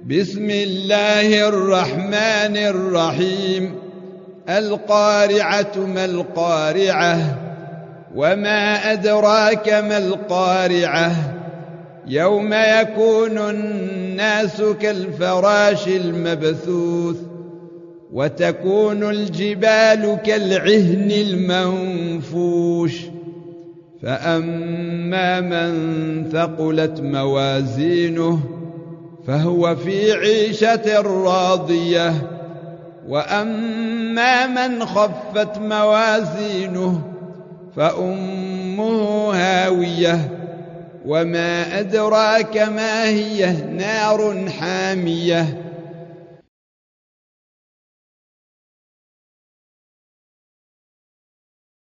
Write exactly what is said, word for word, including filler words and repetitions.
بسم الله الرحمن الرحيم. القارعة ما القارعة وما أدراك ما القارعة يوم يكون الناس كالفراش المبثوث وتكون الجبال كالعهن المنفوش فأما من ثقلت موازينه فهو في عيشة راضية وأما من خفت موازينه فأمه هاوية وما أدراك ما هي نار حامية